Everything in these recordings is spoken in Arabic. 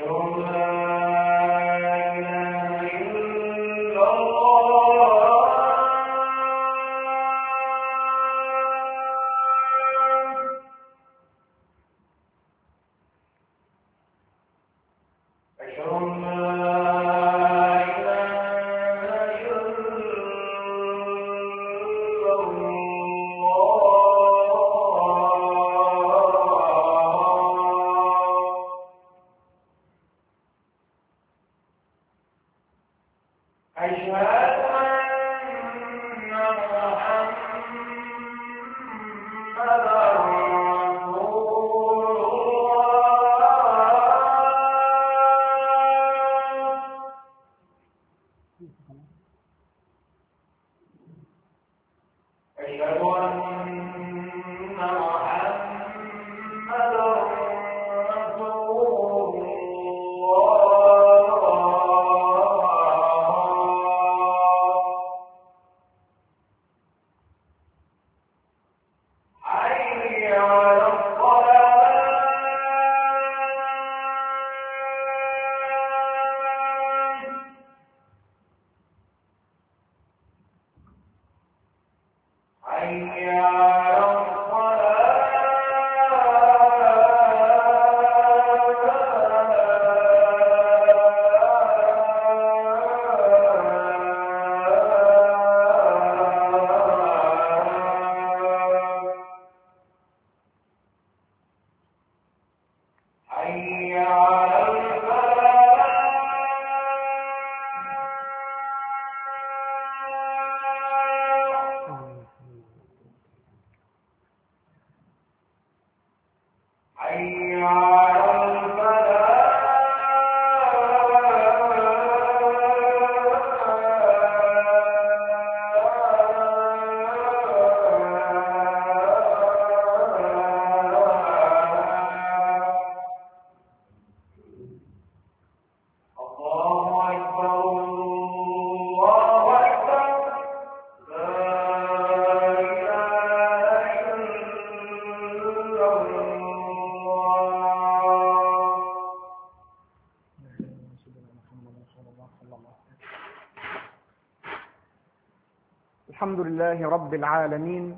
الحمد لله رب العالمين،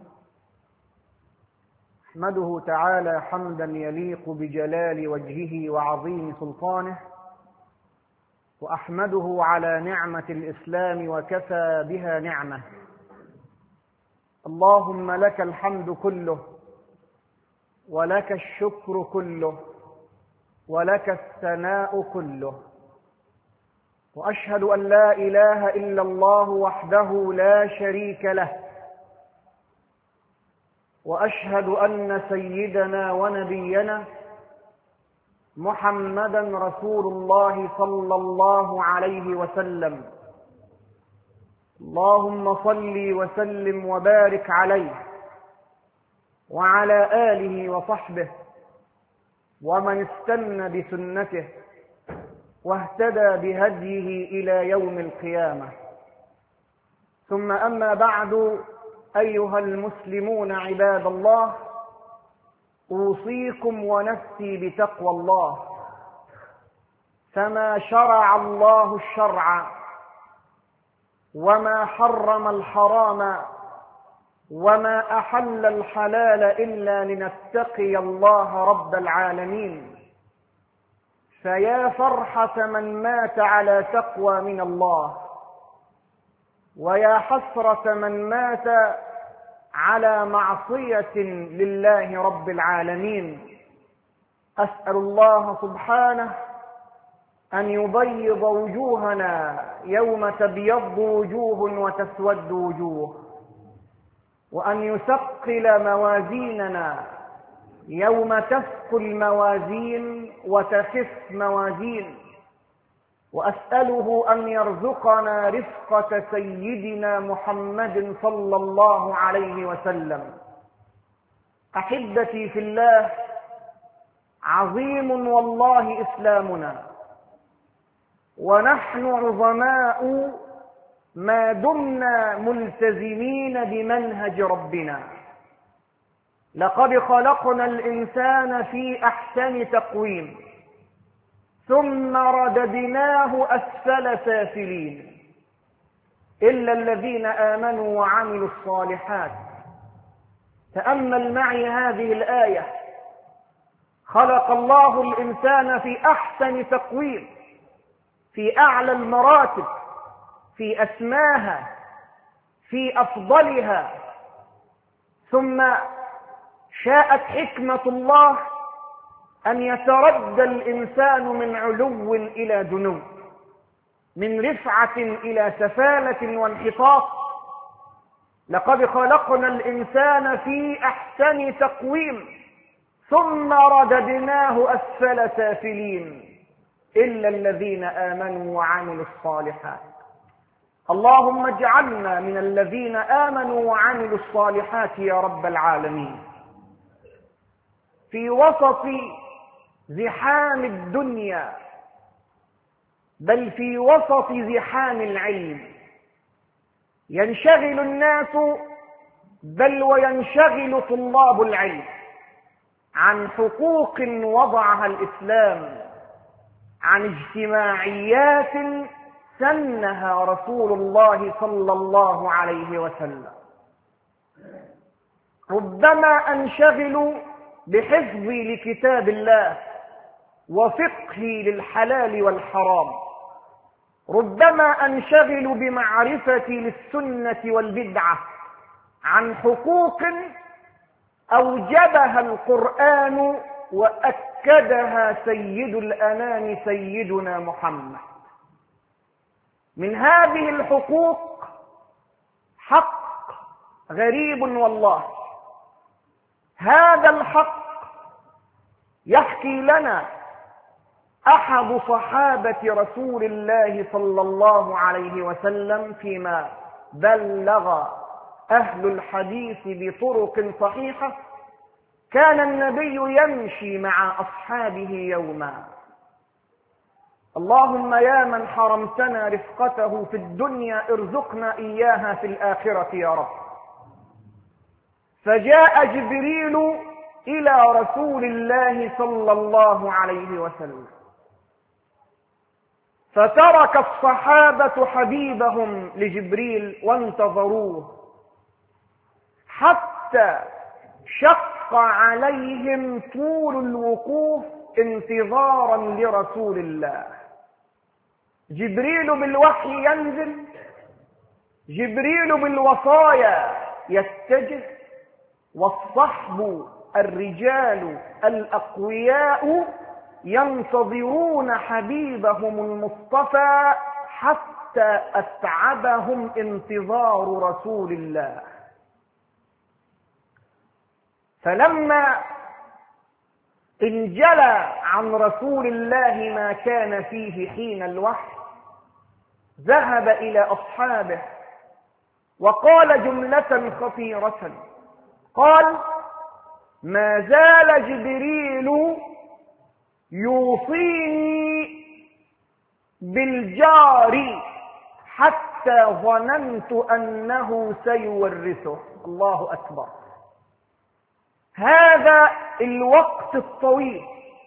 أحمده تعالى حمدا يليق بجلال وجهه وعظيم سلطانه، وأحمده على نعمة الإسلام وكفى بها نعمة. اللهم لك الحمد كله، ولك الشكر كله، ولك الثناء كله، وأشهد أن لا إله إلا الله وحده لا شريك له، وأشهد أن سيدنا ونبينا محمدا رسول الله صلى الله عليه وسلم. اللهم صل وسلم وبارك عليه وعلى آله وصحبه ومن استنى بسنته واهتدى بهديه إلى يوم القيامة. ثم أما بعد، أيها المسلمون عباد الله، أوصيكم ونفسي بتقوى الله. فما شرع الله الشرع، وما حرم الحرام، وما أحل الحلال إلا لنتقي الله رب العالمين. فيا فرحة من مات على تقوى من الله، ويا حسرة من مات على معصية لله رب العالمين. أسأل الله سبحانه أن يبيض وجوهنا يوم تبيض وجوه وتسود وجوه، وأن يثقل موازيننا يوم تثقل موازين وتخف موازين، وأسأله أن يرزقنا رفقة سيدنا محمد صلى الله عليه وسلم. أحبتي في الله، عظيم والله إسلامنا، ونحن عظماء ما دمنا ملتزمين بمنهج ربنا. لقد خلقنا الإنسان في أحسن تقويم، ثم رددناه أسفل سافلين إلا الذين آمنوا وعملوا الصالحات. تأمل معي هذه الآية. خلق الله الإنسان في أحسن تقويم، في أعلى المراتب، في أسماها، في أفضلها، ثم شاءت حكمة الله أن يتردى الإنسان من علو إلى دنو، من رفعة إلى سفالة وانحطاط. لقد خلقنا الإنسان في أحسن تقويم ثم رددناه أسفل سافلين إلا الذين آمنوا وعملوا الصالحات. اللهم اجعلنا من الذين آمنوا وعملوا الصالحات يا رب العالمين. في وسط زحام الدنيا، بل في وسط زحام العلم، ينشغل الناس، بل وينشغل طلاب العلم عن حقوق وضعها الإسلام، عن اجتماعيات سنها رسول الله صلى الله عليه وسلم. ربما أنشغل بحفظي لكتاب الله وفقهي للحلال والحرام، ربما أنشغل بمعرفتي للسنة والبدعة عن حقوق أوجبها القرآن وأكدها سيد الأنام سيدنا محمد. من هذه الحقوق حق غريب والله. هذا الحق يحكي لنا أحد صحابة رسول الله صلى الله عليه وسلم فيما بلغ أهل الحديث بطرق صحيحة. كان النبي يمشي مع أصحابه يوما. اللهم يا من حرمتنا رفقته في الدنيا ارزقنا إياها في الآخرة يا رب. فجاء جبريل إلى رسول الله صلى الله عليه وسلم، فترك الصحابة حبيبهم لجبريل وانتظروه حتى شق عليهم طول الوقوف انتظارا لرسول الله. جبريل بالوحي ينزل، جبريل بالوصايا يتجه، والصحب الرجال الأقوياء ينتظرون حبيبهم المصطفى حتى أتعبهم انتظار رسول الله. فلما انجلى عن رسول الله ما كان فيه حين الوحي، ذهب إلى أصحابه وقال جملة خطيرة، قال: ما زال جبريل يوصيني بالجار حتى ظننت أنه سيورثه. الله أكبر. هذا الوقت الطويل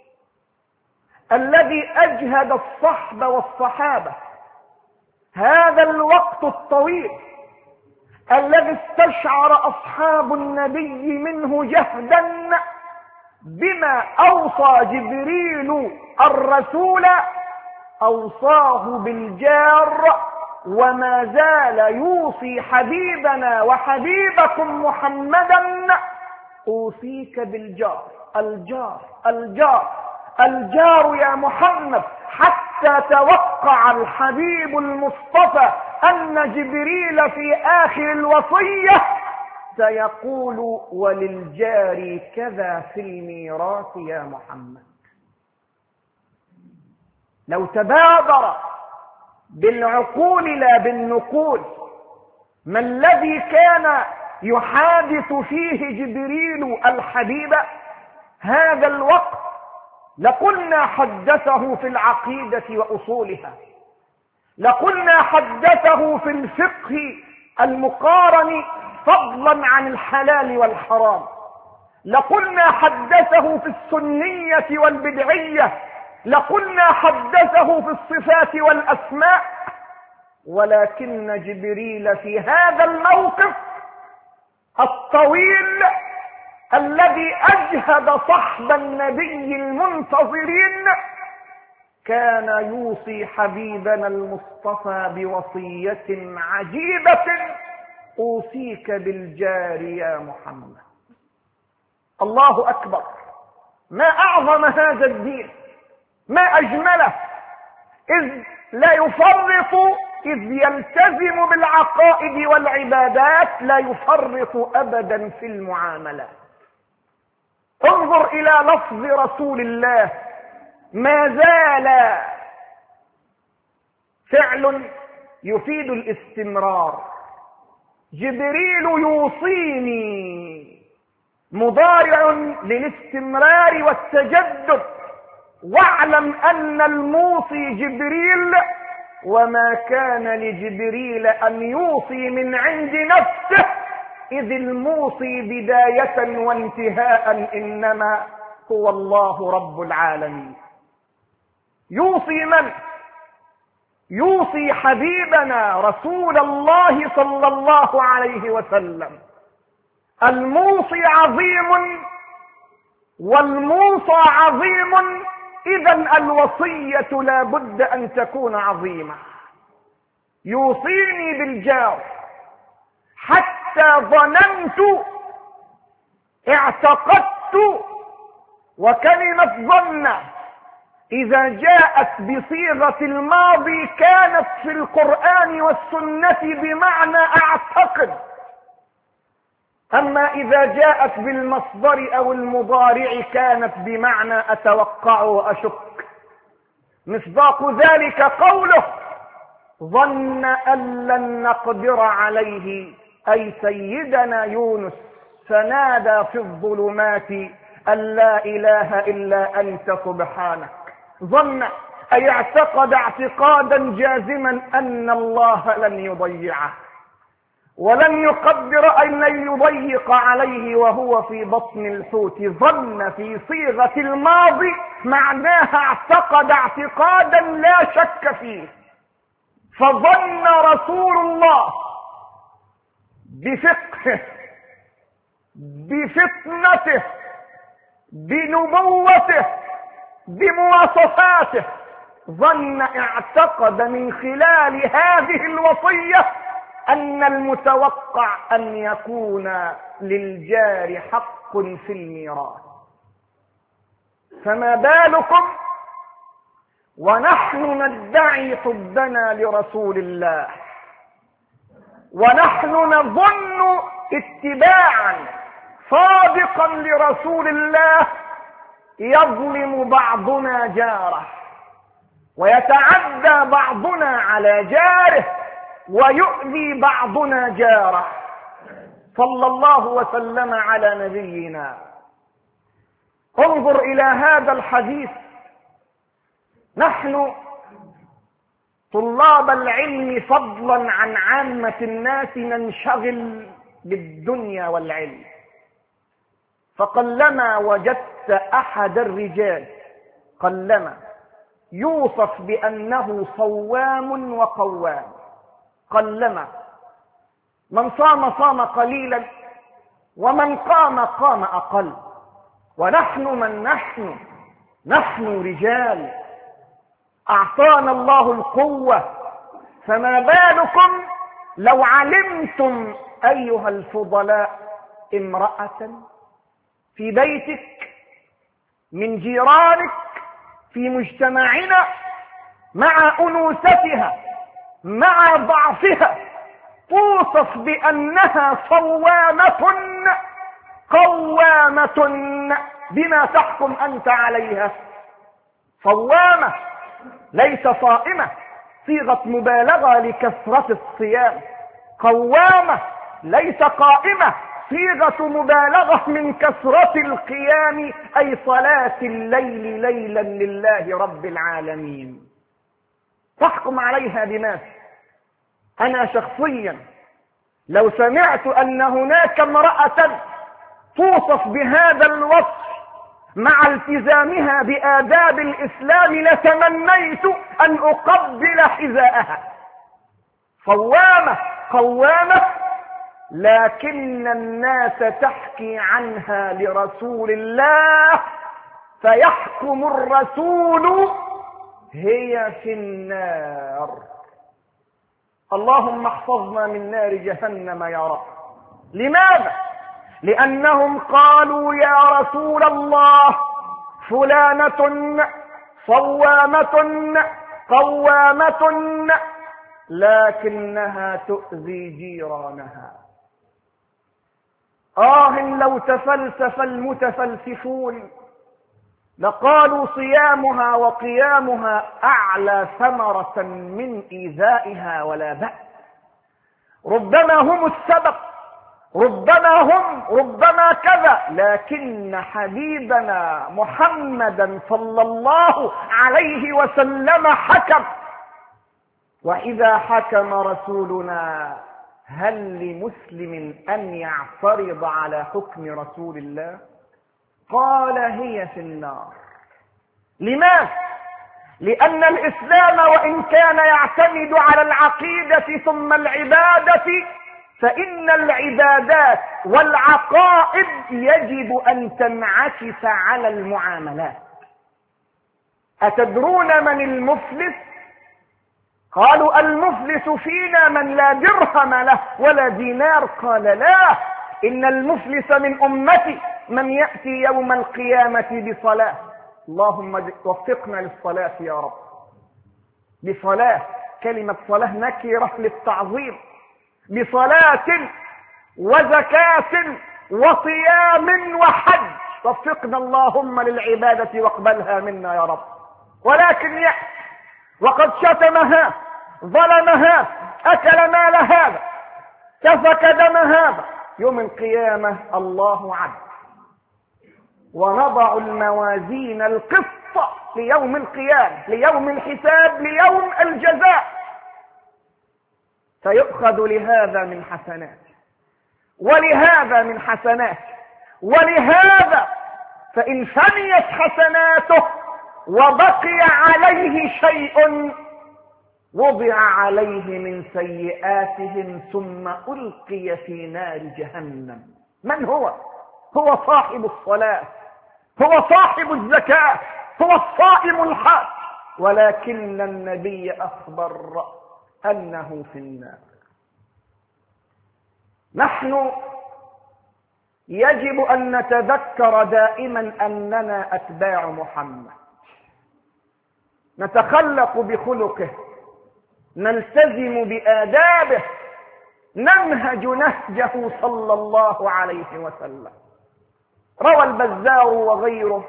الذي أجهد الصحب والصحابة، هذا الوقت الطويل الذي استشعر أصحاب النبي منه جهدا بما أوصى جبريل الرسول، أوصاه بالجار، وما زال يوصي حبيبنا وحبيبكم محمدا: أوصيك بالجار. الجار الجار الجار يا محمد، حتى توقع الحبيب المصطفى أن جبريل في آخر الوصية سيقول: وللجار كذا في الميراث يا محمد. لو تبادر بالعقول لا بالنقول ما الذي كان يحادث فيه جبريل الحبيب هذا الوقت، لقلنا حدثه في العقيدة وأصولها، لقلنا حدثه في الفقه المقارن فضلا عن الحلال والحرام، لقلنا حدثه في السنية والبدعية لقلنا حدثه في الصفات والأسماء، ولكن جبريل في هذا الموقف الطويل الذي أجهد صحب النبي المنتظرين كان يوصي حبيبنا المصطفى بوصية عجيبة: أوصيك بالجار يا محمد. الله أكبر، ما أعظم هذا الدين، ما أجمله، إذ لا يفرط، إذ يلتزم بالعقائد والعبادات لا يفرط أبدا في المعاملات. انظر إلى لفظ رسول الله: ما زال، فعل يفيد الاستمرار. جبريل يوصيني، مضارع للاستمرار والتجدد. واعلم أن الموصي جبريل، وما كان لجبريل أن يوصي من عند نفسه، إذ الموصي بداية وانتهاء إنما هو الله رب العالمين. يوصي من؟ يوصي حبيبنا رسول الله صلى الله عليه وسلم. الموصي عظيم والموصى عظيم، إذن الوصية لا بد أن تكون عظيمة. يوصيني بالجار حتى ظننت، اعتقدت، وكلمة ظن إذا جاءت بصيغة الماضي كانت في القرآن والسنة بمعنى أعتقد، أما إذا جاءت بالمصدر أو المضارع كانت بمعنى أتوقع وأشك. مصداق ذلك قوله: ظن أن لن نقدر عليه، أي سيدنا يونس، فنادى في الظلمات أن لا إله إلا أنت سبحانك. ظن أي اعتقد اعتقادا جازما أن الله لن يضيعه ولن يقدر أن يضيق عليه وهو في بطن الحوت. ظن في صيغة الماضي معناها اعتقد اعتقادا لا شك فيه. فظن رسول الله بفقهه، بفطنته، بنبوته، بمواصفاته، ظن اعتقد من خلال هذه الوصية أن المتوقع أن يكون للجار حق في الميراث. فما بالكم ونحن ندعي حبنا لرسول الله، ونحن نظن اتباعا صادقا لرسول الله، يظلم بعضنا جاره، ويتعدى بعضنا على جاره، ويؤذي بعضنا جاره. صلى الله وسلم على نبينا. انظر إلى هذا الحديث. نحن طلاب العلم فضلا عن عامة الناس ننشغل بالدنيا والعلم، فقلما وجدت أحد الرجال قلما يوصف بأنه صوام وقوام. قلما من صام صام قليلا، ومن قام قام أقل. ونحن من نحن رجال أعطانا الله القوة، فما بالكم لو علمتم أيها الفضلاء امرأة في بيتك، من جيرانك، في مجتمعنا، مع أنوثتها، مع ضعفها، توصف بأنها صوامة قوامة، بما تحكم أنت عليها؟ صوامة، ليس صائمة، صيغة مبالغة لكثرة الصيام. قوامة، ليس قائمة، صيغة مبالغة من كثرة القيام، أي صلاة الليل ليلا لله رب العالمين. تحكم عليها بما؟ أنا شخصيا لو سمعت أن هناك امرأة توصف بهذا الوصف مع التزامها بآداب الإسلام لتمنيت أن أقبل حذاءها. صوامة قوامة، لكن الناس تحكي عنها لرسول الله فيحكم الرسول هي في النار. اللهم احفظنا من نار جهنم يا رب. لماذا؟ لأنهم قالوا يا رسول الله فلانة صوامة قوامة لكنها تؤذي جيرانها. لو تفلسف المتفلسفون لقالوا صيامها وقيامها أعلى ثمرة من إيذائها ولا بأس. ربما هم السبب، ربما كذا، لكن حبيبنا محمدا صلى الله عليه وسلم حكم. وإذا حكم رسولنا هل لمسلم أن يعترض على حكم رسول الله؟ قال هي في النار. لماذا؟ لأن الإسلام وإن كان يعتمد على العقيدة ثم العبادة، فإن العبادات والعقائد يجب أن تنعكس على المعاملات. أتدرون من المفلس؟ قالوا المفلس فينا من لا درهم له ولا دينار. قال لا، إن المفلس من أمتي من يأتي يوم القيامة بصلاة. اللهم وفقنا للصلاة يا رب. بصلاة، كلمة صلاة نكرة للتعظيم. بصلاة وزكاة وصيام وحج. وفقنا اللهم للعبادة واقبلها منا يا رب. ولكن يأتي وقد شتمها، ظلمها، أكل مال هذا، سفك دم هذا، يوم القيامة الله عدل. ونضع الموازين القسط ليوم القيامة، ليوم الحساب، ليوم الجزاء، فيؤخذ لهذا من حسناته ولهذا من حسناته، ولهذا فإن فنيت حسناته وبقي عليه شيء وضع عليه من سيئاتهم ثم ألقي في نار جهنم. من هو؟ هو صاحب الصلاة، هو صاحب الزكاة، هو الصائم الحاج، ولكن النبي أخبر أنه في النار. نحن يجب أن نتذكر دائما أننا أتباع محمد، نتخلق بخلقه، نلتزم بآدابه، ننهج نهجه صلى الله عليه وسلم. روى البزار وغيره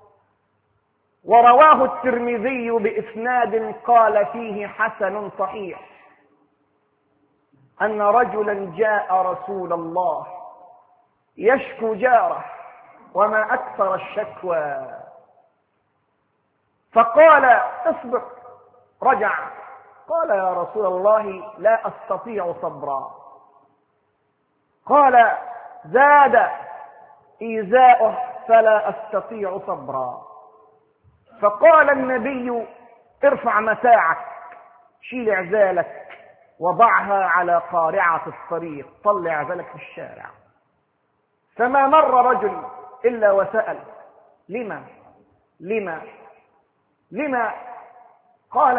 ورواه الترمذي بإسناد قال فيه حسن صحيح أن رجلا جاء رسول الله يشكو جاره، وما أكثر الشكوى، فقال اصبر. رجع قال يا رسول الله لا أستطيع صبرا. قال زاد إيذاؤه فلا أستطيع صبرا. فقال النبي ارفع متاعك، شيل عزالك وضعها على قارعة الطريق، طلع عزالك في الشارع. فما مر رجل إلا وسأل لما؟ قال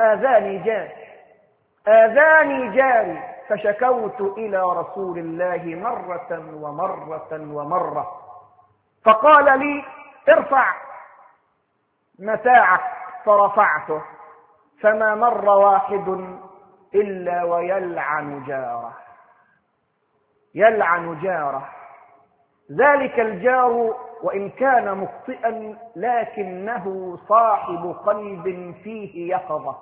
آذاني جاري فشكوت إلى رسول الله مرة. فقال لي ارفع متاعك، فرفعته. فما مر واحد إلا ويلعن جاره. ذلك الجار وإن كان مخطئا لكنه صاحب قلب فيه يقظة.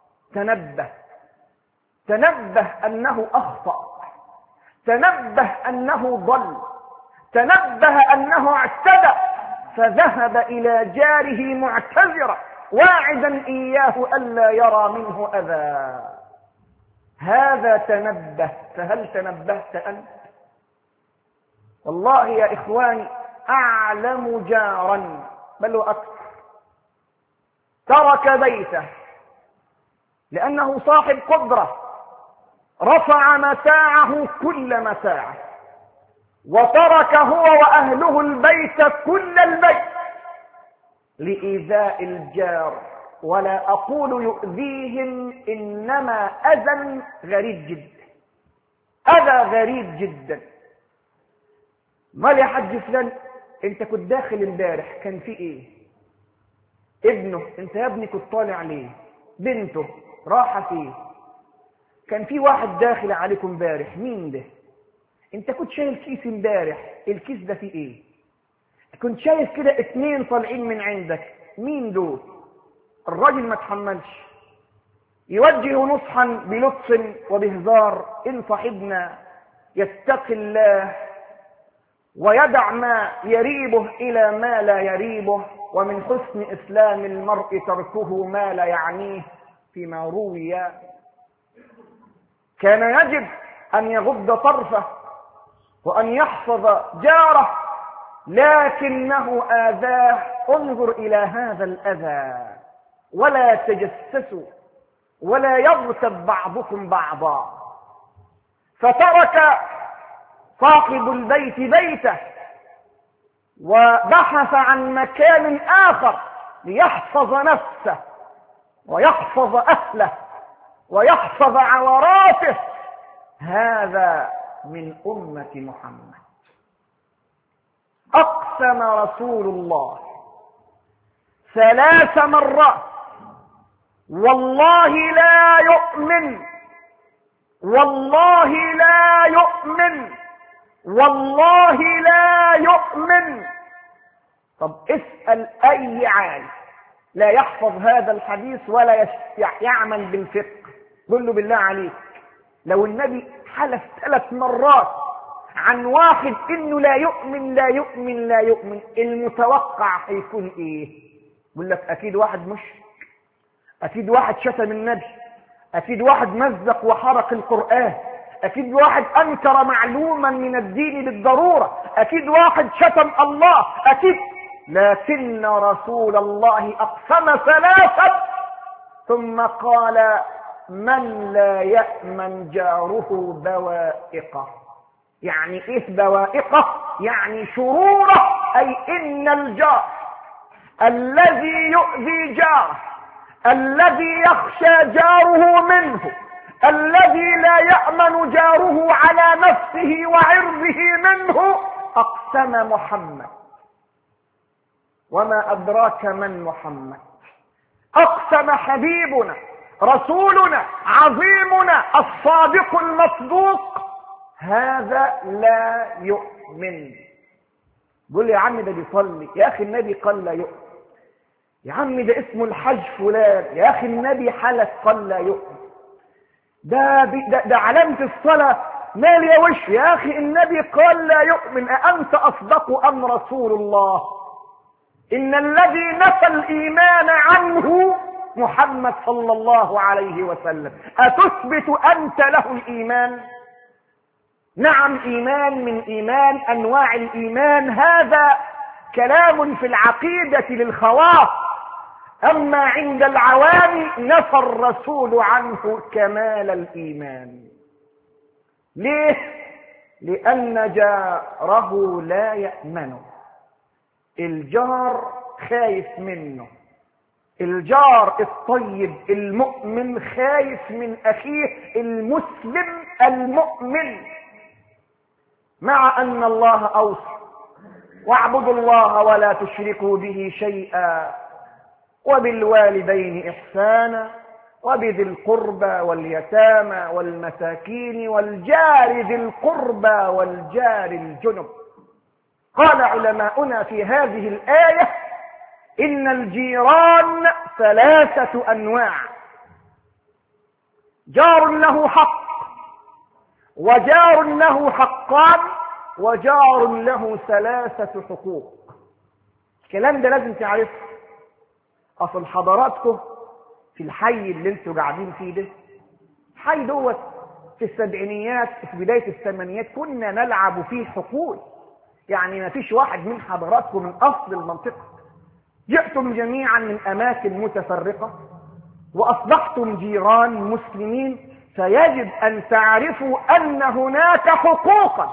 تنبه أنه أخطأ، تنبه أنه ضل، تنبه أنه اعتدى، فذهب إلى جاره معتذرا واعدا إياه ألا يرى منه أذى. هذا تنبه. فهل تنبهت أنت؟ والله يا إخواني أعلم جارا بل وأكثر ترك بيته لأنه صاحب قدرة، رفع متاعه كل متاعه، وترك هو وأهله البيت كل البيت لإيذاء الجار. ولا أقول يؤذيهم، إنما أذى غريب جدا، أذى غريب جدا. مال يا حاج فلان، انت كنت داخل امبارح كان في ايه؟ ابنه، انت يا ابني كنت طالع ليه؟ بنته راحة فيه؟ كان في واحد داخل عليكم امبارح، مين ده؟ انت كنت شايل كيس امبارح، الكيس ده فيه ايه؟ كنت شايف كده 2 طالعين من عندك، مين دول؟ الراجل ما تحملش، يوجه نصحا بلطف وبهزار: ان صاحبنا يتقي الله ويدع ما يريبه إلى ما لا يريبه، ومن حسن إسلام المرء تركه ما لا يعنيه. فيما روي كان يجب أن يغض طرفه وأن يحفظ جاره، لكنه آذاه. انظر إلى هذا الأذى، ولا تجسسوا ولا يغتب بعضكم بعضا. فترك صاحب البيت بيته وبحث عن مكان آخر ليحفظ نفسه ويحفظ أهله ويحفظ عوراته. هذا من أمة محمد. أقسم رسول الله 3 مرات: والله لا يؤمن، والله لا يؤمن، والله لا يؤمن. طب اسأل أي عالم لا يحفظ هذا الحديث ولا يعمل بالفقه، قل له بالله عليك لو النبي حلف 3 مرات عن واحد انه لا يؤمن لا يؤمن لا يؤمن، المتوقع هيكون ايه؟ يقول لك اكيد واحد مشرك، اكيد واحد شتم النبي، اكيد واحد مزق وحرق القرآن، اكيد واحد انكر معلوما من الدين بالضرورة، اكيد واحد شتم الله، اكيد. لكن رسول الله اقسم 3 ثم قال: من لا يأمن جاره بوائقه. يعني ايه بوائقه؟ يعني شروره. اي ان الجار الذي يؤذي جاره، الذي يخشى جاره منه، الذي لا يأمن جاره على نفسه وعرضه منه، أقسم محمد. وما أدراك من محمد؟ أقسم حبيبنا رسولنا عظيمنا الصادق المصدوق: هذا لا يؤمن. قول يا عم ده بيصلي، يا أخي النبي قال لا يؤمن. يا عم ده اسمه الحج فلان، يا أخي النبي حلف قال لا يؤمن. ده علامة الصلاة، مال يا وش، يا أخي النبي قال لا يؤمن. أأنت أصدق أم رسول الله؟ إن الذي نفى الإيمان عنه محمد صلى الله عليه وسلم. أتثبت أنت له الإيمان؟ نعم، إيمان من إيمان أنواع الإيمان، هذا كلام في العقيدة للخواص. أما عند العوام نفى الرسول عنه كمال الإيمان. ليه؟ لأن جاره لا يأمنه. الجار خايف منه، الجار الطيب المؤمن خايف من أخيه المسلم المؤمن. مع أن الله أوصى: واعبدوا الله ولا تشركوا به شيئا وبالوالدين إحسانا وبذي القربى واليتامى والمساكين والجار ذي القربى والجار الجنب. قال علماؤنا في هذه الآية: إن الجيران 3 أنواع: جار له حق، وجار له حقان، وجار له 3 حقوق. الكلام ده لازم تعرفه. أصل حضراتكم في الحي اللي انتوا قاعدين فيه ده، حي دوت في السبعينيات في بداية الثمانينات كنا نلعب فيه حقول. يعني ما فيش واحد من حضراتكم من أصل المنطقة، جئتم جميعا من أماكن متفرقة وأصبحتم جيران مسلمين، فيجب أن تعرفوا أن هناك حقوقا،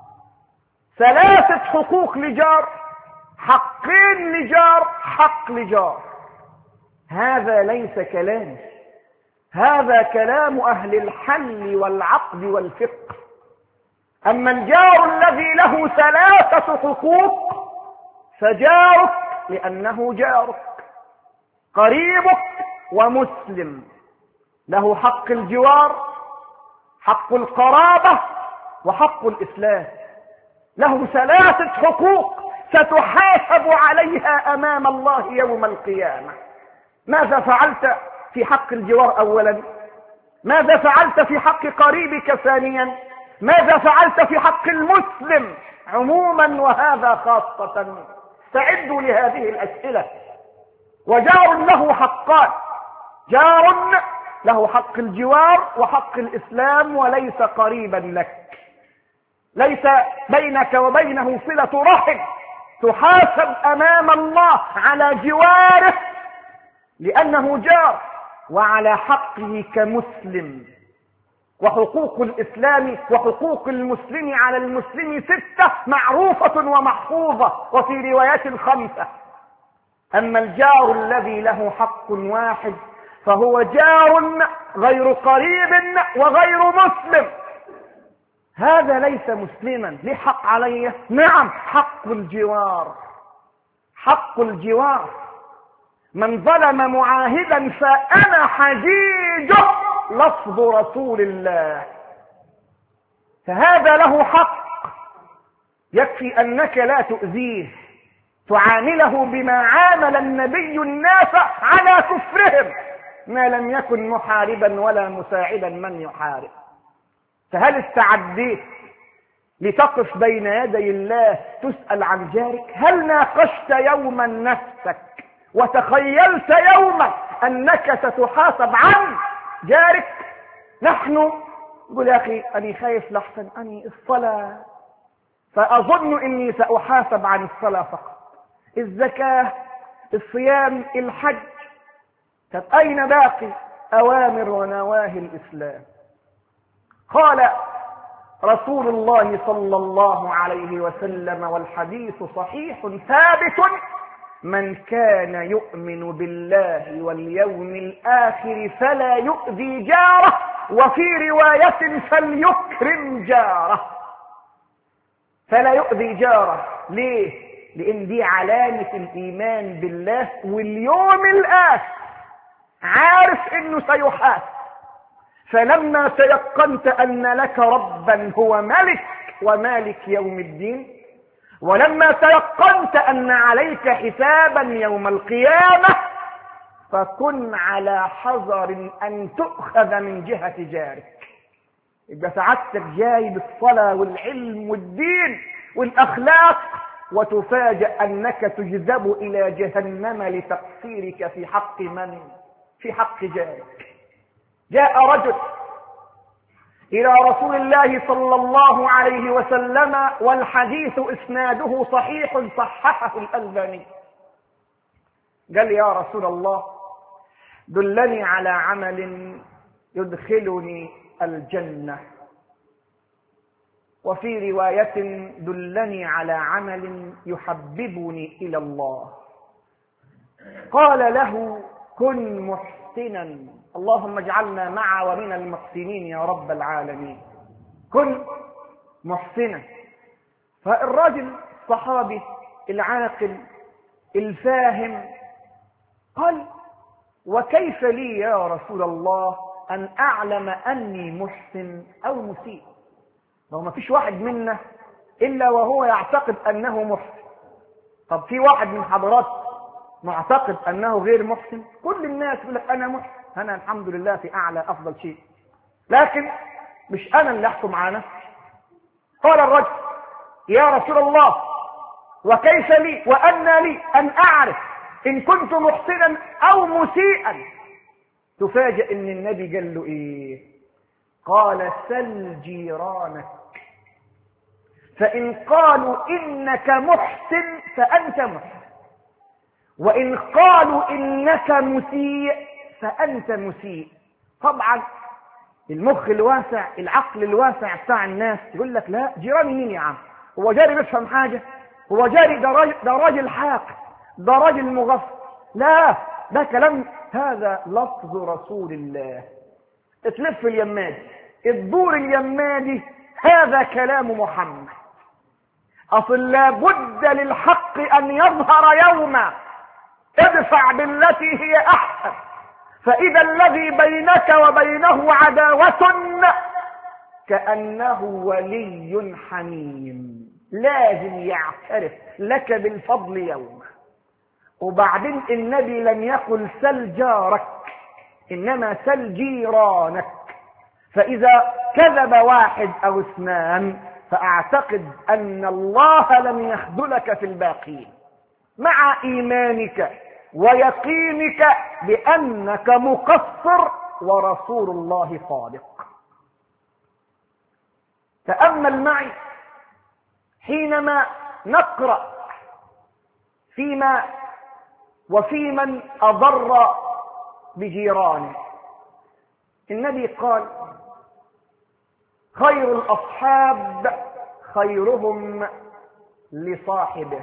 3 حقوق لجار، حقين لجار، حق لجار. هذا ليس كلامي، هذا كلام أهل الحل والعقد والفقه. أما الجار الذي له 3 حقوق فجارك لأنه جارك، قريبك ومسلم، له حق الجوار، حق القرابة، وحق الإسلام. له 3 حقوق ستحاسب عليها أمام الله يوم القيامة. ماذا فعلت في حق الجوار أولا؟ ماذا فعلت في حق قريبك ثانيا؟ ماذا فعلت في حق المسلم عموما وهذا خاصة؟ استعدوا لهذه الأسئلة. وجار له حقان، جار له حق الجوار وحق الإسلام وليس قريبا لك، ليس بينك وبينه صلة رحم، تحاسب أمام الله على جواره لأنه جار وعلى حقه كمسلم. وحقوق الإسلام وحقوق المسلم على المسلم 6 معروفة ومحفوظة، وفي روايات 5. أما الجار الذي له حق واحد فهو جار غير قريب وغير مسلم، هذا ليس مسلما. ليه حق عليه؟ نعم، حق الجوار، حق الجوار. من ظلم معاهدا فأنا حجيجه، لفظ رسول الله. فهذا له حق، يكفي أنك لا تؤذيه، تعامله بما عامل النبي الناس على كفرهم، ما لم يكن محاربا ولا مساعدا من يحارب. فهل استعديت لتقف بين يدي الله تسأل عن جارك؟ هل ناقشت يوما نفسك وتخيلت يوما أنك ستحاسب عن جارك؟ نحن نقول يا أخي أني خايف لحسن أني الصلاة، فأظن أني سأحاسب عن الصلاة فقط، الزكاة، الصيام، الحج. طب أين باقي أوامر ونواهي الإسلام؟ قال رسول الله صلى الله عليه وسلم، والحديث صحيح ثابت: من كان يؤمن بالله واليوم الآخر فلا يؤذي جاره، وفي رواية فليكرم جاره. فلا يؤذي جاره. ليه؟ لأن دي علامة الإيمان بالله واليوم الآخر، عارف إنه سيحاسب. فلما تيقنت أن لك ربا هو ملك ومالك يوم الدين، ولما تيقنت أن عليك حسابا يوم القيامة، فكن على حذر أن تؤخذ من جهة جارك. يبقى سعادتك جاي بالصلاة والعلم والدين والأخلاق، وتفاجأ أنك تجذب إلى جهنم لتقصيرك في حق من؟ في حق جارك. جاء رجل إلى رسول الله صلى الله عليه وسلم، والحديث إسناده صحيح صححه الألباني. قال: يا رسول الله، دلني على عمل يدخلني الجنة، وفي رواية دلني على عمل يحببني إلى الله. قال له: كن محسنا. اللهم اجعلنا مع ومن المحسنين يا رب العالمين. كن محسنا. فالراجل الصحابي العاقل الفاهم قال: وكيف لي يا رسول الله أن أعلم أني محسن أو مسيء؟ ما فيش واحد منا إلا وهو يعتقد أنه محسن. طب في واحد من حضرات معتقد أنه غير محسن؟ كل الناس يقول لك أنا محسن، أنا الحمد لله في أعلى أفضل شيء، لكن مش أنا اللي أحكم على نفسي. قال الرجل: يا رسول الله، وكيف لي وأنى لي أن أعرف إن كنت محسنا أو مسيئا؟ تفاجأ إن النبي قال له إيه؟ قال: سل جيرانك فإن قالوا إنك محسن فأنت محسن، وإن قالوا إنك مسيء فأنت مسيء. طبعا المخ الواسع، العقل الواسع بتاع الناس يقول لك لا، جيراني مين يا عم؟ هو جاري بيفهم حاجة؟ هو جاري ده راجل حاق، ده راجل مغفل. لا، ده كلام، هذا لفظ رسول الله. تلف اليمادي، الدور اليمادي، هذا كلام محمد. أصل لابد للحق أن يظهر يوما. ادفع بالتي هي أحسن، فإذا الذي بينك وبينه عداوة كأنه ولي حميم. لازم يعترف لك بالفضل يوما. وبعدين النبي لم يقل سل جارك، إنما سل جيرانك. فإذا كذب واحد أو اثنان فأعتقد أن الله لم يخذلك في الباقين، مع إيمانك ويقينك بأنك مقصر ورسول الله صادق. تأمل معي حينما نقرأ فيما وفي من أضر بجيرانه. النبي قال خير الأصحاب خيرهم لصاحبه،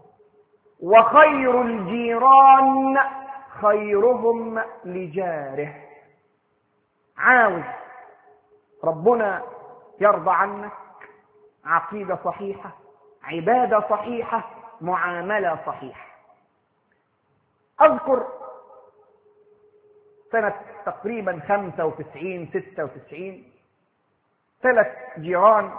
وخير الجيران خيرهم لجاره. عاوز ربنا يرضى عنك، عقيدة صحيحة، عبادة صحيحة، معاملة صحيحة. أذكر سنة تقريبا 95 96 3 جيران،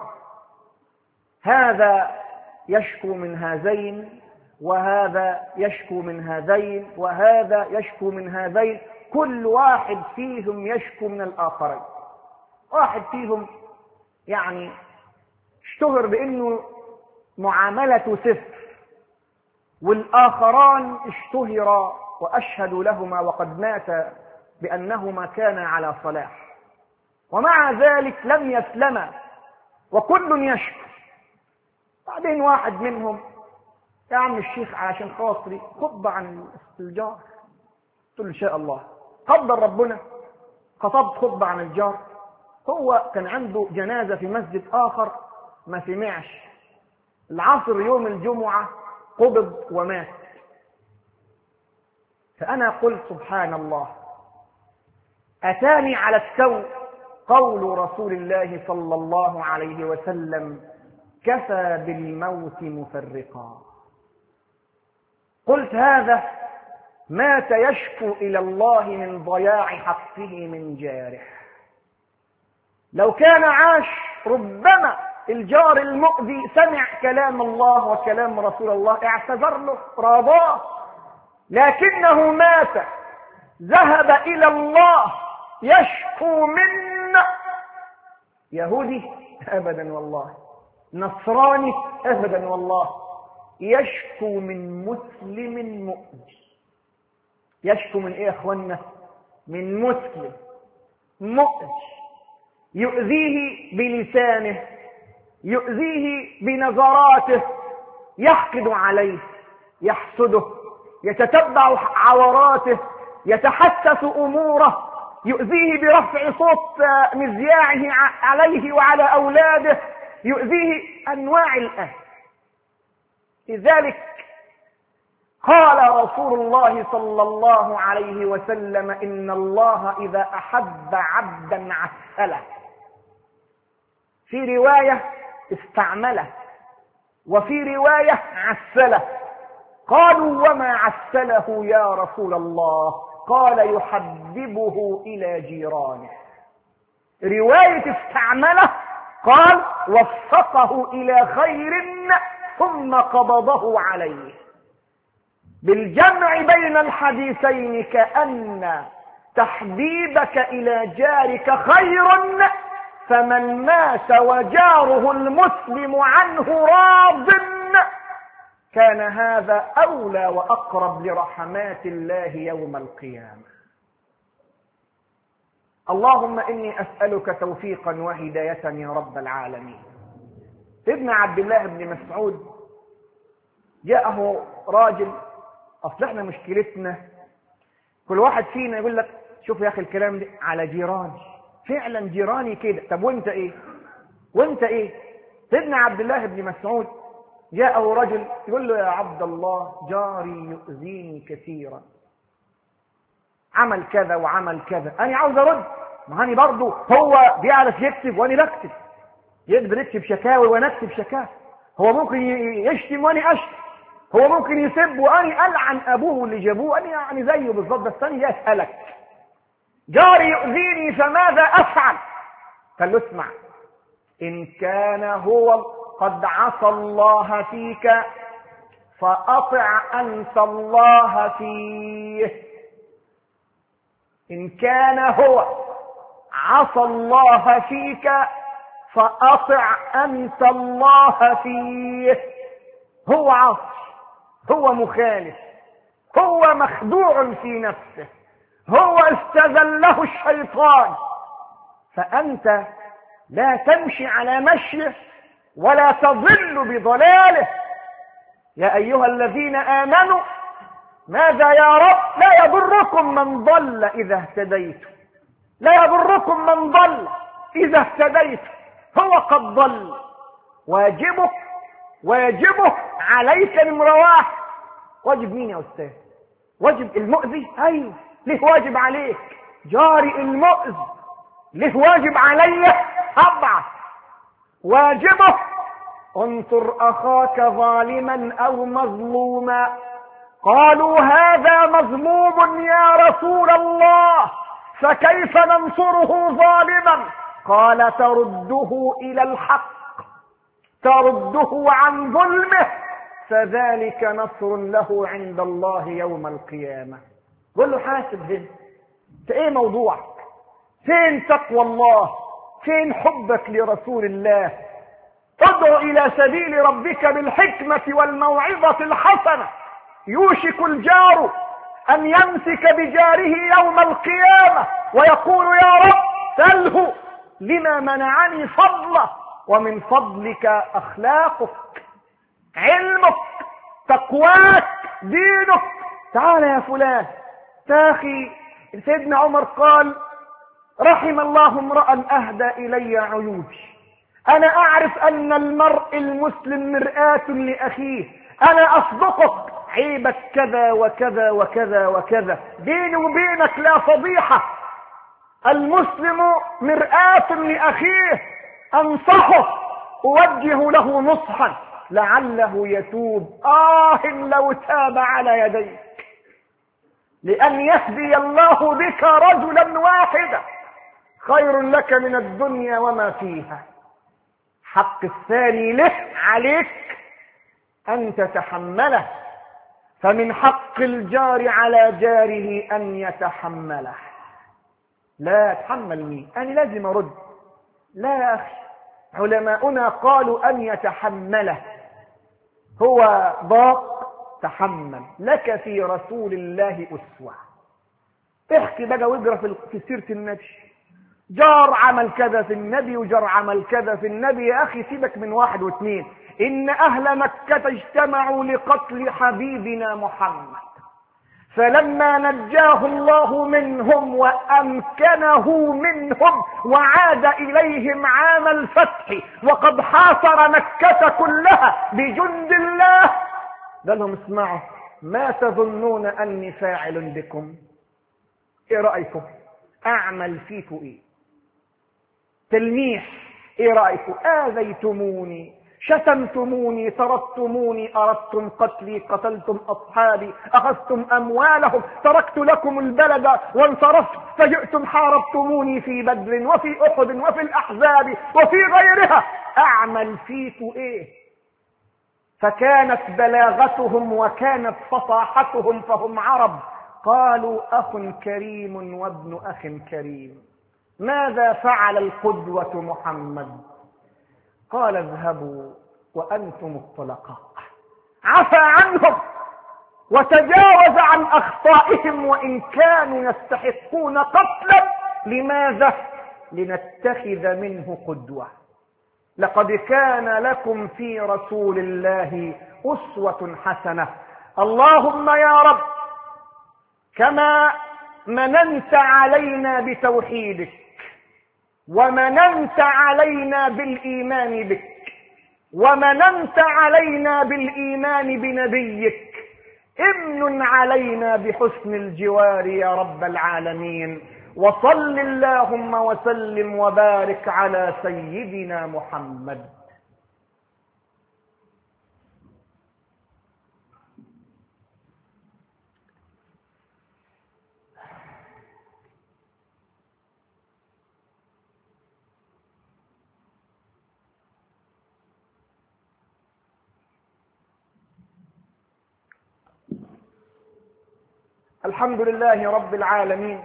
هذا يشكو من هذين، وهذا يشكو من هذين، وهذا يشكو من هذين، كل واحد فيهم يشكو من الآخرين. واحد فيهم يعني اشتهر بأنه معاملة صفر، والآخران اشتهر وأشهد لهما وقد مات بأنهما كانا على صلاح، ومع ذلك لم يسلما وكل يشكو. بعدين واحد منهم: يا عم الشيخ عشان خاطري خطبة عن الجار. قلت له إن شاء الله. قدر ربنا خطبت خطبة عن الجار. هو كان عنده جنازة في مسجد آخر ما سمعش، العصر يوم الجمعة قبض ومات. فأنا قلت سبحان الله، أتاني على السوء قول رسول الله صلى الله عليه وسلم: كفى بالموت مفرقا. قلت هذا مات يشكو إلى الله من ضياع حقه من جاره. لو كان عاش ربما الجار المؤذي سمع كلام الله وكلام رسول الله اعتذر له راضاه، لكنه مات ذهب إلى الله يشكو من يهودي أبدا والله، نصراني أبدا والله، يشكو من مسلم مؤذي. يشكو من إيه يا أخوانا؟ من مسلم مؤذي يؤذيه بلسانه، يؤذيه بنظراته، يحقد عليه، يحسده، يتتبع عوراته، يتحسس أموره، يؤذيه برفع صوت مذياعه عليه وعلى أولاده، يؤذيه أنواع الأذى. لذلك قال رسول الله صلى الله عليه وسلم: إن الله إذا أحب عبدا عسله. في رواية استعمله، وفي رواية عسله. قالوا: وما عسله يا رسول الله؟ قال: يحببه إلى جيرانه. رواية استعمله قال: وفقه إلى خير ثم قبضه عليه. بالجمع بين الحديثين كأن تحبيبك إلى جارك خير، فمن مات وجاره المسلم عنه راض كان هذا أولى وأقرب لرحمات الله يوم القيامة. اللهم إني أسألك توفيقا وهداية يا رب العالمين. سيدنا عبد الله بن مسعود جاءه راجل. اصل احنا مشكلتنا كل واحد فينا يقول لك شوف يا اخي الكلام ده على جيراني، فعلا جيراني كده. طب وانت ايه؟ وانت ايه؟ سيدنا عبد الله بن مسعود جاءه رجل يقول له يا عبد الله جاري يؤذيني كثيرا، عمل كذا وعمل كذا. انا عاوز ارد، ما هاني برضه هو بيعرف يكتب وانا بكتب، يقدر يكتب شكاوي وانا اكتب شكاوي، هو ممكن يشتم وانا اشتم، هو ممكن يسب واني العن ابوه اللي جابوه، انا يعني زيه بالظبط. بس انا جاي اسالك جاري يؤذيني فماذا افعل؟ قال له اسمع، ان كان هو قد عصى الله فيك فاطع انت الله فيه. ان كان هو عصى الله فيك فاطع انت الله فيه. هو عاصي، هو مخالف، هو مخدوع في نفسه، هو استذله الشيطان، فأنت لا تمشي على مشيه ولا تضل بضلاله. يا أيها الذين آمنوا ماذا يا رب؟ لا يضركم من ضل إذا اهتديتم، لا يضركم من ضل إذا اهتديتم. هو قد ضل، واجبه عليك نمرة واحد. واجب مين يا أستاذ؟ واجب المؤذي؟ أيوه، ليه واجب عليك؟ جاري المؤذي ليه واجب علي؟ طبعا واجبه انصر أخاك ظالما أو مظلوما. قالوا هذا مظلوم يا رسول الله، فكيف ننصره ظالما؟ قال ترده إلى الحق، ترده عن ظلمه، فذلك نصر له عند الله يوم القيامة. قل له حاسب هنا، ايه موضوعك؟ فين تقوى الله؟ فين حبك لرسول الله؟ ادعو الى سبيل ربك بالحكمة والموعظة الحسنة. يوشك الجار ان يمسك بجاره يوم القيامة ويقول يا رب سله لما منعني فضله. ومن فضلك اخلاقك، علمك، تقواك، دينك. تعال يا فلان تاخي. سيدنا عمر قال رحم الله امرأ اهدى الي عيوبي. انا اعرف ان المرء المسلم مرآة لاخيه، انا اصدقك، عيبك كذا وكذا وكذا وكذا، بيني وبينك لا فضيحة. المسلم مرآة لاخيه، انصحه، اوجه له نصحا لعله يتوب. لو تاب على يديك لأن يهدي الله بك رجلا واحدا خير لك من الدنيا وما فيها. حق الثاني له عليك أن تتحمله، فمن حق الجار على جاره أن يتحمله. لا تحمل مين؟ أنا لازم أرد؟ لا يا أخي، علماؤنا قالوا أن يتحمله. هو ضاق تحمل، لك في رسول الله أسوة. احكي بقى واقرا في سيرة النبي، جار عمل كذا في النبي وجار عمل كذا في النبي. يا أخي سيبك من واحد واثنين. إن أهل مكة اجتمعوا لقتل حبيبنا محمد، فلما نجاه الله منهم وأمكنه منهم وعاد إليهم عام الفتح وقد حاصر مكة كلها بجند الله، قال لهم اسمعوا، ما تظنون أني فاعل بكم؟ ايه رأيكم؟ أعمل فيكم ايه؟ تلميح، ايه رأيكم؟ آذيتموني، شتمتموني، طردتموني، أردتم قتلي، قتلتم أصحابي، أخذتم أموالهم، تركت لكم البلد وانصرفت، فجئتم حاربتموني في بدر وفي أحد وفي الأحزاب وفي غيرها. أعمل فيكم ايه؟ فكانت بلاغتهم وكانت فصاحتهم، فهم عرب، قالوا أخ كريم وابن أخ كريم. ماذا فعل القدوة محمد؟ قال اذهبوا وأنتم الطلقاء. عفى عنهم وتجاوز عن أخطائهم وإن كانوا يستحقون قتلا. لماذا؟ لنتخذ منه قدوة. لقد كان لكم في رسول الله أسوة حسنة. اللهم يا رب كما مننت علينا بتوحيدك ومننت علينا بالإيمان بك ومننت علينا بالإيمان بنبيك، امن علينا بحسن الجوار يا رب العالمين. وصل اللهم وسلم وبارك على سيدنا محمد. الحمد لله رب العالمين،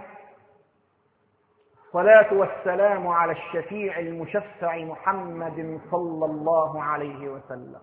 الصلاة والسلام على الشفيع المشفع محمد صلى الله عليه وسلم.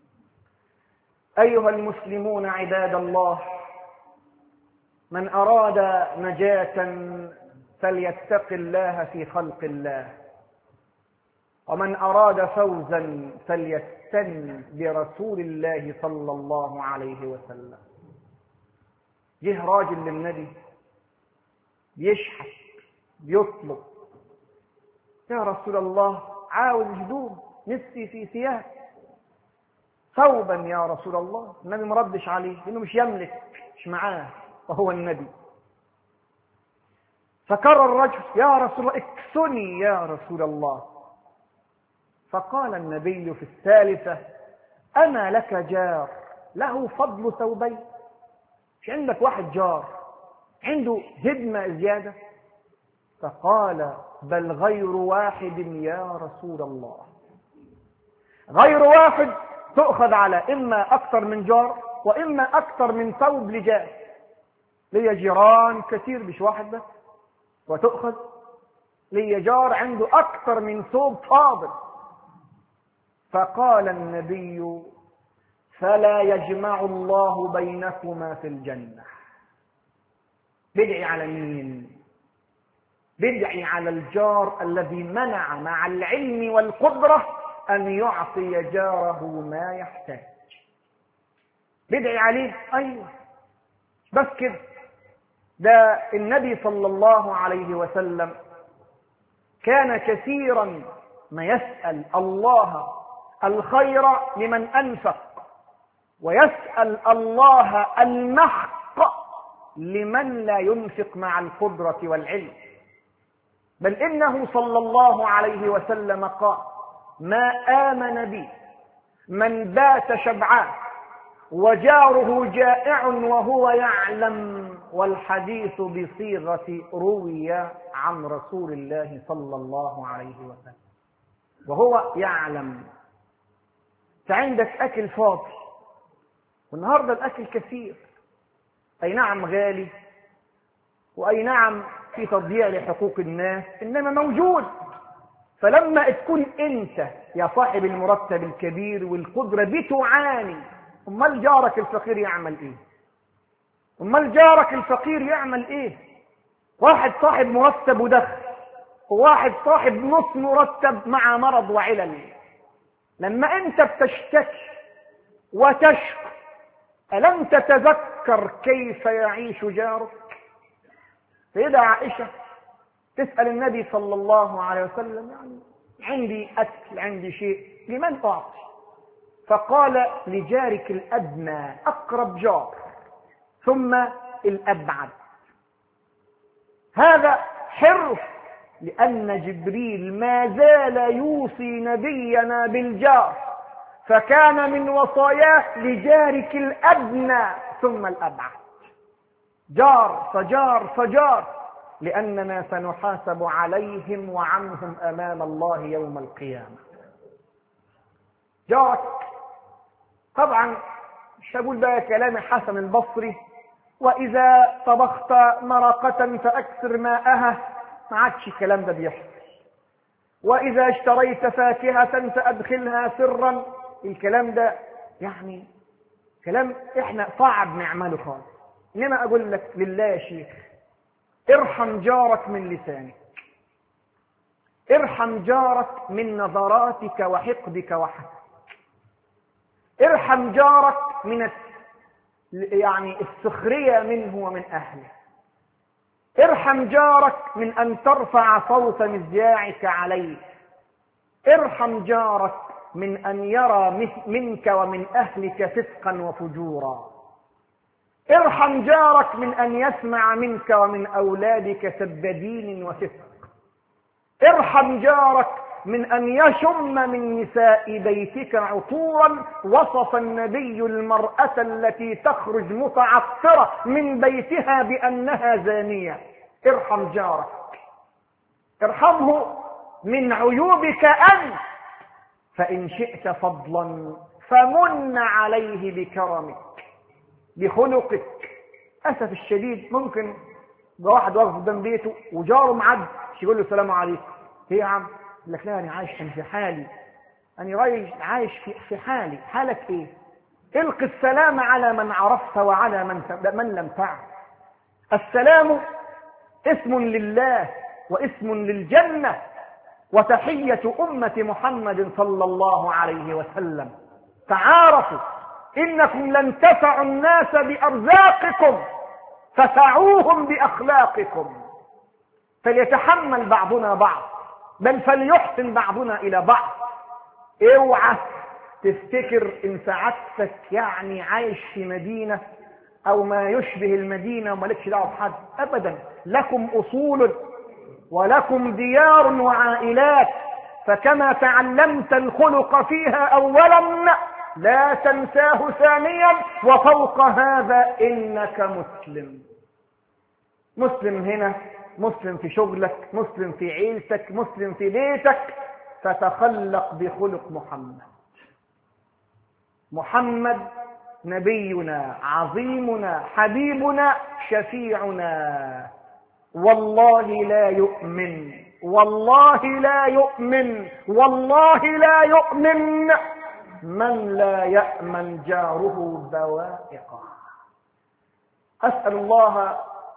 أيها المسلمون عباد الله، من أراد نجاة فليتق الله في خلق الله، ومن أراد فوزا فليستن برسول الله صلى الله عليه وسلم. جه راجل للنبي بيشحت بيطلب: يا رسول الله عاوز هدوم، نفسي في ثياب، ثوبا يا رسول الله. النبي مردش عليه لانه مش يملك، مش معاه، وهو النبي. فكرر الرجل: يا رسول الله اكسني يا رسول الله. فقال النبي في الثالثة: أما لك جار له فضل ثوبين؟ مش عندك واحد جار عنده هدمة زيادة؟ فقال: بل غير واحد يا رسول الله. غير واحد تؤخذ على إما أكثر من جار وإما أكثر من ثوب لجار. لي جيران كثير مش واحد بس، وتؤخذ. لي جار عنده أكثر من ثوب فاضل. فقال النبي: فلا يجمع الله بينكما في الجنة. بدعي على مين؟ بدعي على الجار الذي منع مع العلم والقدرة أن يعطي جاره ما يحتاج. بدعي عليه، أيوة، بس كده. ده النبي صلى الله عليه وسلم كان كثيرا ما يسأل الله الخير لمن أنفق، ويسأل الله المحق لمن لا ينفق مع القدرة والعلم. بل إنه صلى الله عليه وسلم قال: ما آمن بي من بات شبعان وجاره جائع وهو يعلم. والحديث بصيغة روي عن رسول الله صلى الله عليه وسلم وهو يعلم. فعندك أكل فاضي، والنهاردة الأكل كثير، أي نعم غالي، وأي نعم في تضييع لحقوق الناس، إنما موجود. فلما تكون أنت يا صاحب المرتب الكبير والقدرة بتعاني، أمال جارك الفقير يعمل إيه؟ أمال جارك الفقير يعمل إيه؟ واحد صاحب مرتب ودخل، وواحد صاحب نص مرتب مع مرض وعلل. لما أنت بتشتكي وتشكو، ألم تتذكر كيف يعيش جارك؟ سيدة عائشة تسأل النبي صلى الله عليه وسلم: يعني عندي أكل، عندي شيء، لمن أعطي؟ فقال: لجارك الأدنى، أقرب جار، ثم الأبعد. هذا حرص، لأن جبريل ما زال يوصي نبينا بالجار، فكان من وصاياه: لجارك الأدنى ثم الأبعد. جار فجار فجار، لأننا سنحاسب عليهم وعنهم أمام الله يوم القيامة. جارك طبعا مش هقول بقى كلام حسن البصري: وإذا طبخت مرقة فأكثر ماءها، ما عادش الكلام ده بيحصل. وإذا اشتريت فاكهة فأدخلها سرا، الكلام ده يعني كلام احنا صعب نعمله خالص. انما اقول لك لله يا شيخ، ارحم جارك من لسانك، ارحم جارك من نظراتك وحقدك وحسدك. ارحم جارك من السخرية منه ومن أهله. ارحم جارك من أن ترفع صوت مذياعك عليه. ارحم جارك من أن يرى منك ومن أهلك فسقا وفجورا. ارحم جارك من أن يسمع منك ومن أولادك سبدين وفسق. ارحم جارك من أن يشم من نساء بيتك عطورا وصف النبي المرأة التي تخرج متعطرة من بيتها بأنها زانية. ارحم جارك، ارحمه من عيوبك أنت، فإن شئت فضلا فمن عليه بكرمك بخلقك. أسف الشديد ممكن واحد واقف قدام بيته وجاره معد يقول له السلام عليكم. ايه يا عم؟ يقول لك لا انا عايش في حالي، انا عايش في حالي. حالك ايه؟ القي السلام على من عرفت وعلى من لم تعرف. السلام اسم لله واسم للجنة وتحية أمة محمد صلى الله عليه وسلم. تعارفوا إنكم لن تفعوا الناس بأرزاقكم فسعوهم بأخلاقكم. فليتحمل بعضنا بعض، بل فليحسن بعضنا إلى بعض. اوعى تفتكر إن سعادتك عايش في مدينة أو ما يشبه المدينة ومالكش دعوة بحد. أبدا، لكم أصول ولكم ديار وعائلات، فكما تعلمت الخلق فيها أولا لا تنساه ثانيا، وفوق هذا إنك مسلم. مسلم هنا، مسلم في شغلك، مسلم في عيلتك، مسلم في بيتك. فتخلق بخلق محمد نبينا عظيمنا حبيبنا شفيعنا. والله لا يؤمن، والله لا يؤمن، والله لا يؤمن من لا يأمن جاره بوائقه. أسأل الله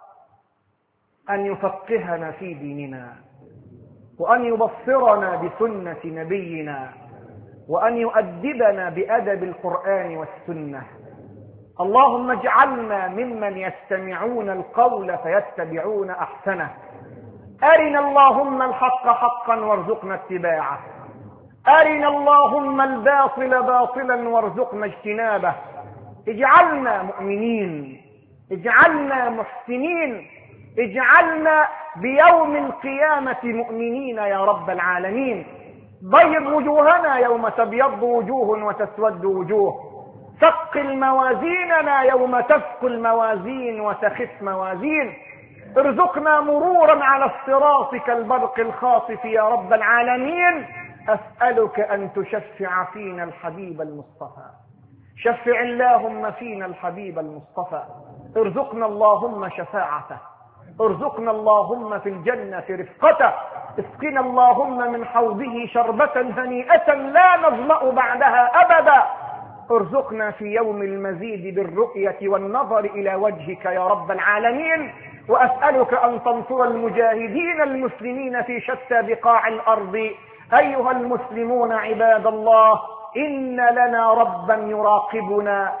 أن يفقهنا في ديننا، وأن يبصرنا بسنة نبينا، وأن يؤدبنا بأدب القرآن والسنة. اللهم اجعلنا ممن يستمعون القول فيتبعون أحسنه. أرنا اللهم الحق حقا وارزقنا اتباعه، أرنا اللهم الباطل باطلا وارزقنا اجتنابه. اجعلنا مؤمنين، اجعلنا محسنين، اجعلنا بيوم القيامة مؤمنين يا رب العالمين. بيض وجوهنا يوم تبيض وجوه وتسود وجوه. ثقل موازيننا يوم تثقل موازين وتخف موازين. ارزقنا مرورا على الصراط كالبرق الخاطف يا رب العالمين. أسألك أن تشفع فينا الحبيب المصطفى. شفع اللهم فينا الحبيب المصطفى. ارزقنا اللهم شفاعته، ارزقنا اللهم في الجنة رفقته. اسقنا اللهم من حوضه شربة هنيئة لا نظمأ بعدها أبدا. ارزقنا في يوم المزيد بالرؤية والنظر إلى وجهك يا رب العالمين. وأسألك أن تنصر المجاهدين المسلمين في شتى بقاع الأرض. أيها المسلمون عباد الله، إن لنا ربا يراقبنا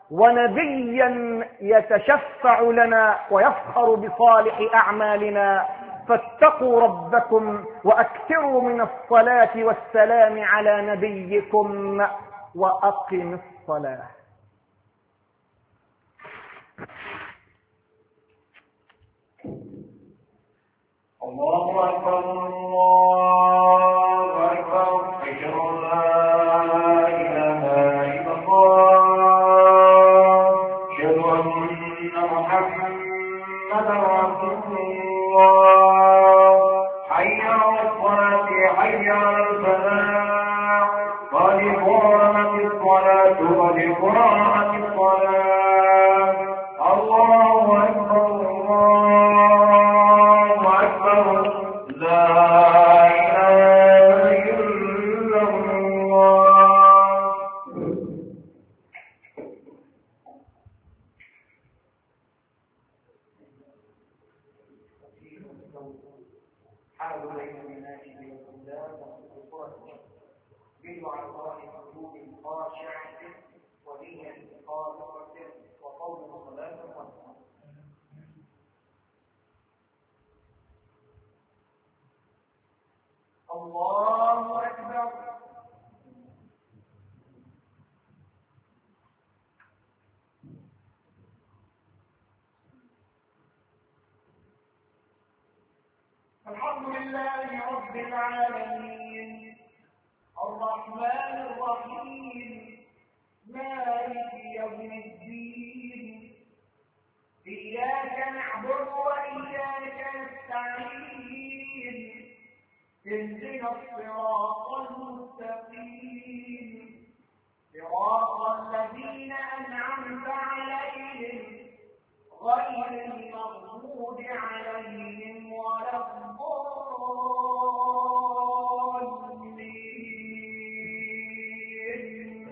ونبيا يتشفع لنا ويفخر بصالح أعمالنا. فاتقوا ربكم وأكثروا من الصلاة والسلام على نبيكم وأقم الصلاة. الله أكبر، الله أكبر، أشهد أن لا إله إلا الله، أشهد أن محمدا رسول الله. حي على الصلاة، حي على الفلاح، قد قامت الصلاة، قد قامت الصلاة. الله أكبر، الله أكبر، لا إله إلا الله. حملوا بين الناس بالهدى والسلطان جلوا على الله قلوب خاشعة ونية خالصة وقول صلاة وسلام. الله أكبر. الحمد لله رب العالمين الرحمن الرحيم مالك يوم الدين إياك نعبد وإياك نستعين اهدنا الصراط المستقيم صراط الذين أنعمت عليهم غير المغضوب عليهم ولا الضالين.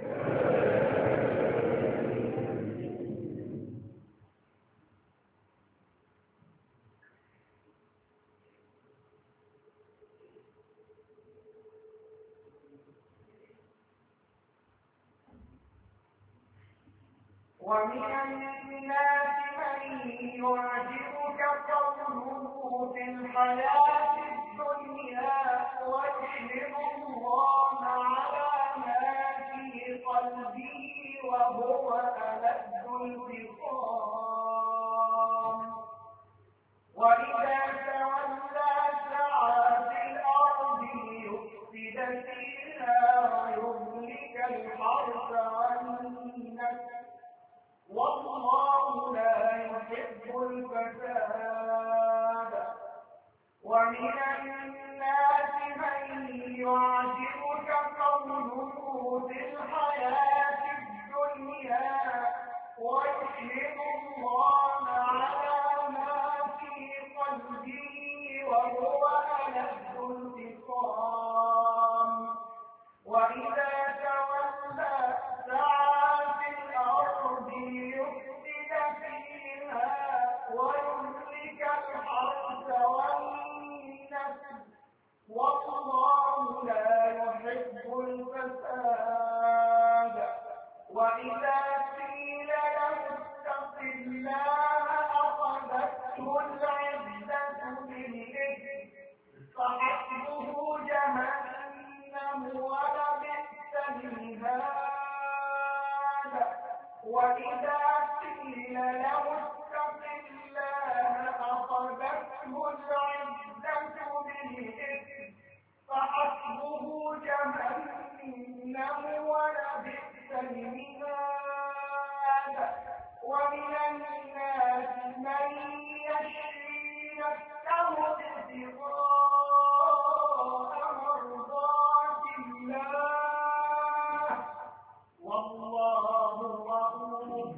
ومن الناس من يعجبك قوله في الحياة الدنيا ويشهد الله على ما في قلبه وهو ألد الخصام وإذا تولى سعى في الأرض ليفسد فيها ويهلك الحرث والنسل والله لا يحب الفساد. ومن الناس من يعجبك قوله في الحياة الدنيا ويشهد الله على ما في قلبه وهو ألد الخصام وإذا تولى سعى في الأرض ليفسد فيها ويهلك الحرث والنسل والله لا يحب الفساد. وإذا قيل له اتق الله أخذته العزة بالإثم فحسبه جهنم ولبئس المهاد. وإذا قيل له اتق الله أخذته العزة بالإثم فحسبه جهنم ولبئس المهاد. ومن الناس من يشري نفسه ابتغاء مرضات الله والله رؤوف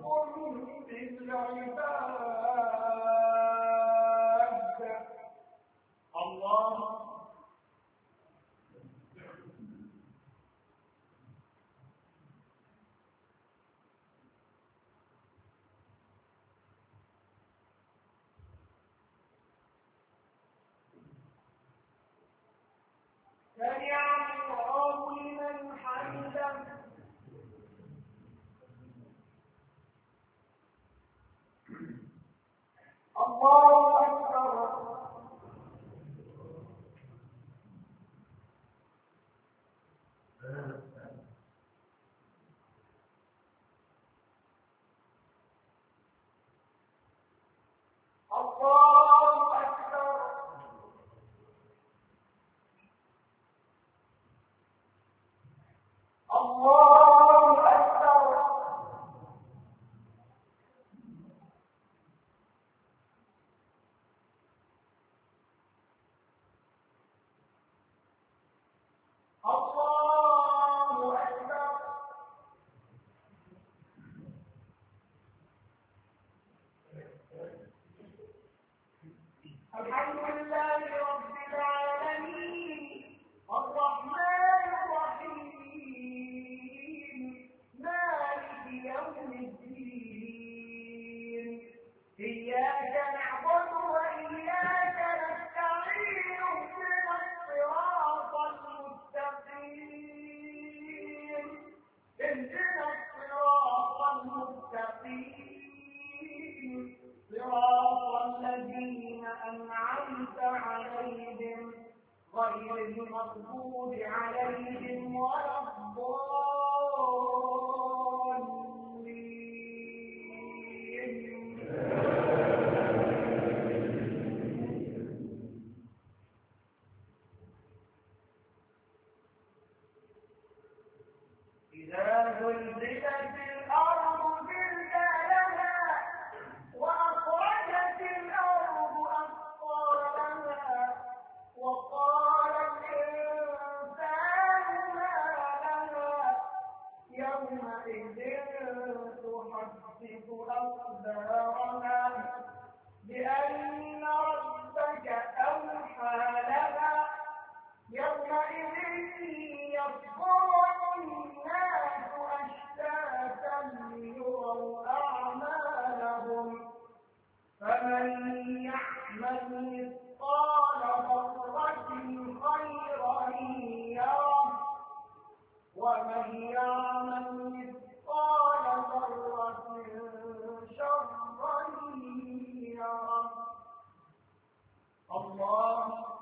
بالعباد. الله سمع الله لمن حمده. الله أكبر. الله أكبر. الله أكبر. الله أكبر. الحمد لله رب العالمين الرحمن الرحيم مالك يوم الدين إياك نعبد وإياك نستعين غير المغضوب عليهم ولا الضالين. إذا زلزلت الأرض زلزالها وأخرجت الأرض أثقالها وقال الإنسان ما لها يومئذ تحدث أخبارها بأن ربك أوحى لها يومئذ يصدر الناس أشتاتا ليروا أعمالهم فمن يعمل مثقال ذرة خيرا يره ومن يعمل مثقال ذرة شرا يره. الله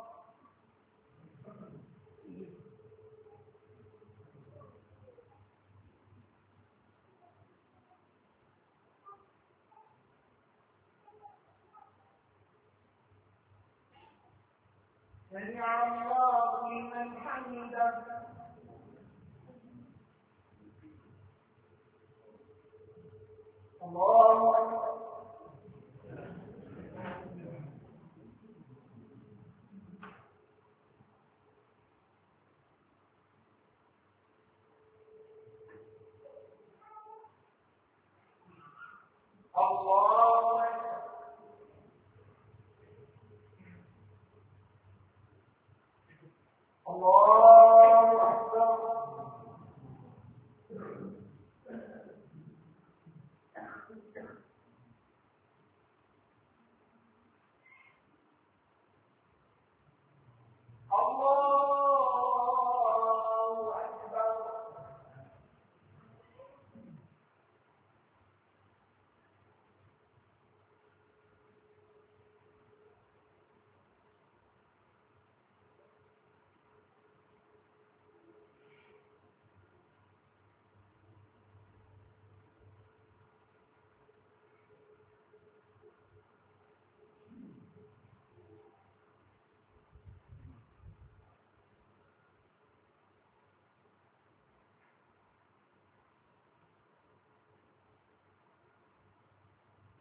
سمع الله لمن حمده. الله أكبر. الله أكبر. الله أكبر.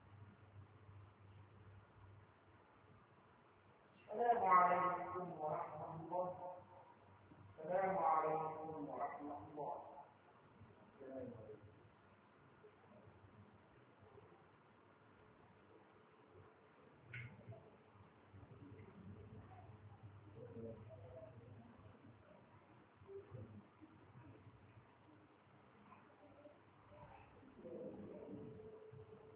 السلام عليكم ورحمة